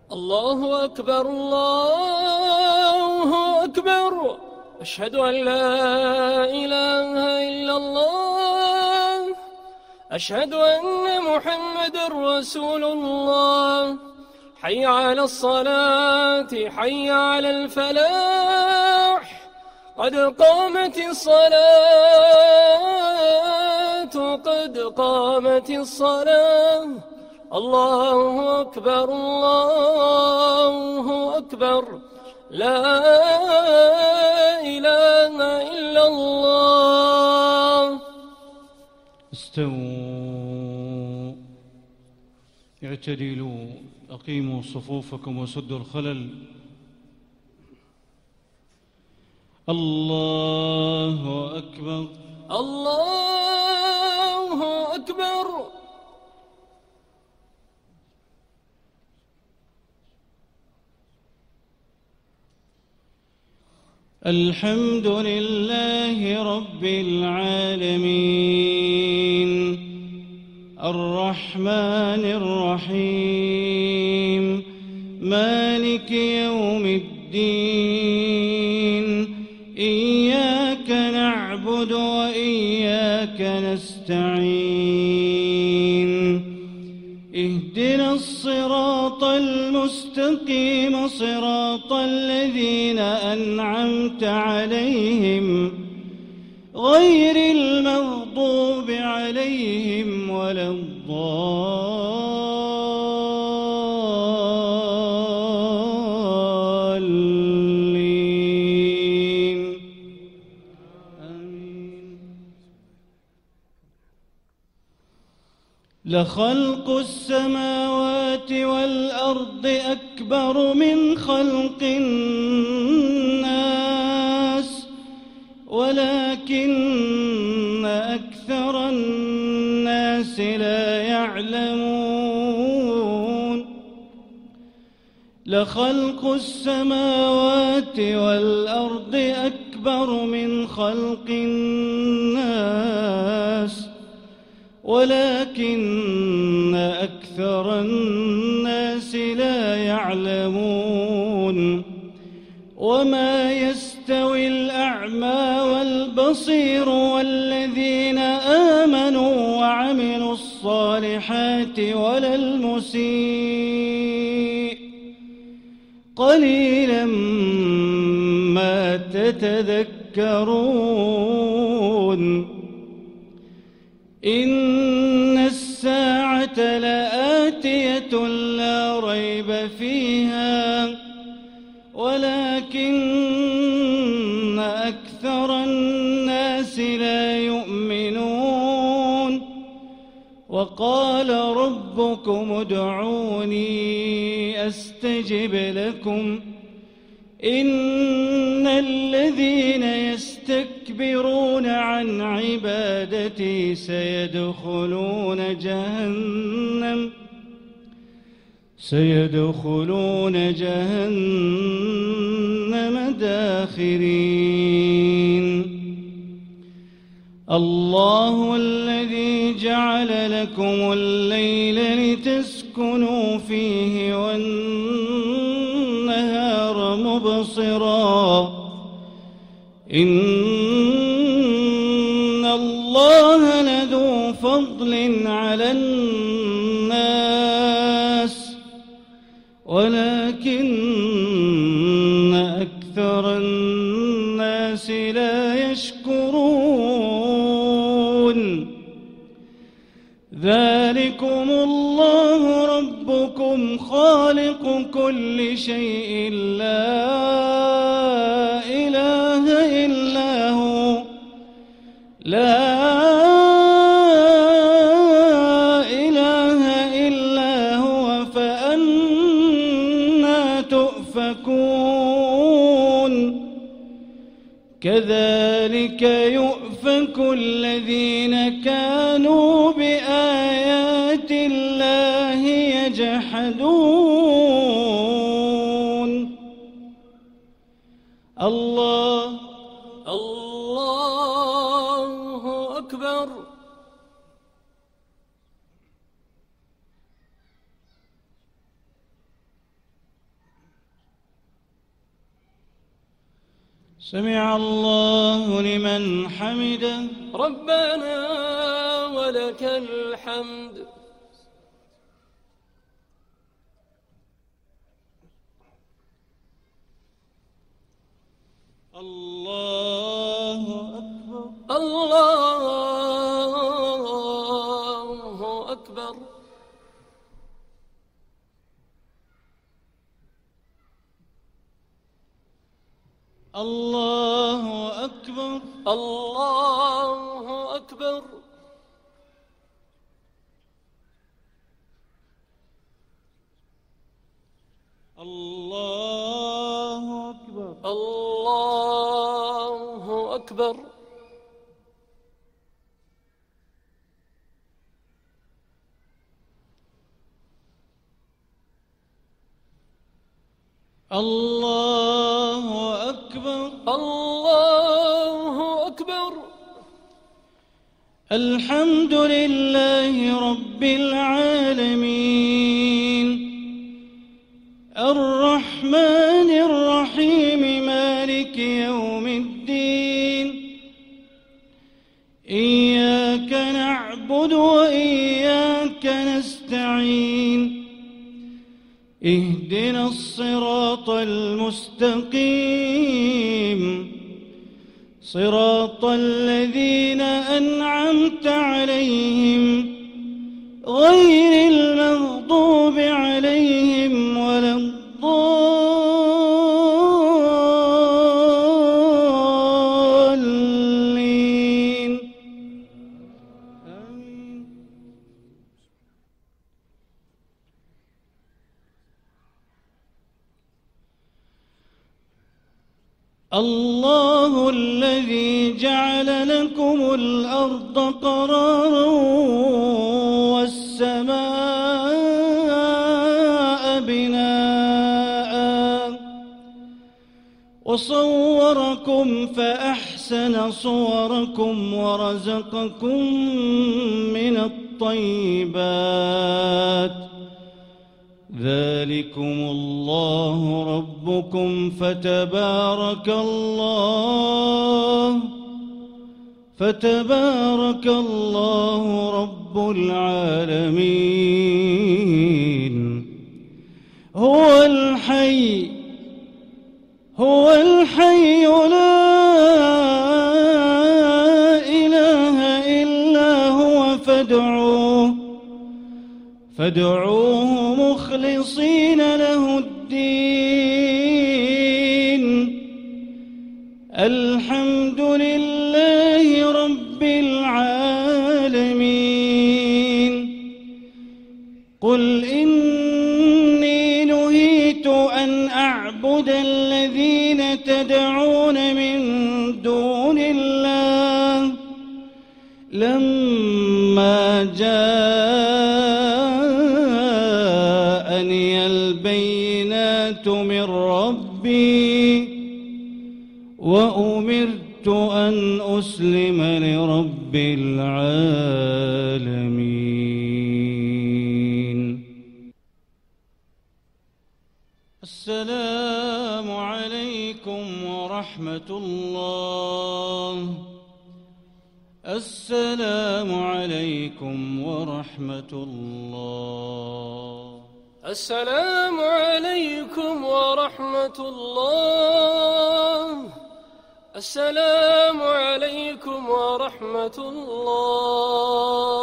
الله أكبر الله أكبر. أشهد أن لا إله إلا الله. أشهد أن محمدًا رسول الله. حي على الصلاة حي على الفلاح. قد قامت الصلاة قد قامت الصلاة. الله أكبر الله أكبر. لا إله إلا الله. استووا اعتدلوا أقيموا صفوفكم وسدوا الخلل. الله أكبر الله أكبر. الحمد لله رب العالمين الرحمن الرحيم مالك يوم الدين. إياك نعبد وإياك نستعين. اهدنا الصراط المستقيم صراط الذين أنعمت عليهم غير المغضوب عليهم ولا الضالين. آمين. لخلق السماوات والأرض أكبر من خلق الناس ولكن أكثر الناس لا يعلمون. لخلق السماوات والأرض أكبر من خلق الناس ولكن أكثر الناس لا يعلمون. وما يستوي الأعمى والبصير والذين آمنوا وعملوا الصالحات ولا المسيء قليلا ما تتذكرون. إن الساعة لآتية لا ريب فيها ولكن أكثر الناس لا يؤمنون. وقال ربكم ادعوني أستجب لكم. إن الذين يستكبرون عن عبادتي سيدخلون جهنم داخرين. الله الذي جعل لكم الليل لتسكنوا فيه والنهار مبصرا. إن الله لذو فضل على الناس ولكن أكثر الناس لا يشكرون. ذلكم الله ربكم خالق كل شيء لا إله إلا هو. لا إله إلا هو فأنى تؤفكون. كذلك يؤفك الذين كانوا بآيات الله يجحدون. الله أكبر. سمع الله لمن حمده. ربنا ولك الحمد. الله أكبر. الله أكبر. الله أكبر. الله أكبر. الله أكبر. الله أكبر. الله أكبر. الله أكبر. الحمد لله رب العالمين الرحمن الرحيم مالك يوم الدين إياك نعبد وإياك نستعين اهدنا الصراط المستقيم صراط الذين أنعمت عليهم غير المغضوب عليهم ولا الضالين آمين. الله الذي جعل لكم الأرض قرارا والسماء بناء وصوركم فأحسن صوركم ورزقكم من الطيبات ذلكم الله ربكم فتبارك الله رب العالمين. هو الحي لا إله إلا هو فادعوه مخلصين له الدين. الحمد لله رب العالمين. قل إني نهيت أن أعبد الذين تدعون من دون الله لما جاءني البينات من ربي وأمرت أن أسلم لرب العالمين. السلام عليكم ورحمة الله. السلام عليكم ورحمة الله. السلام عليكم ورحمة الله. السلام عليكم ورحمة الله.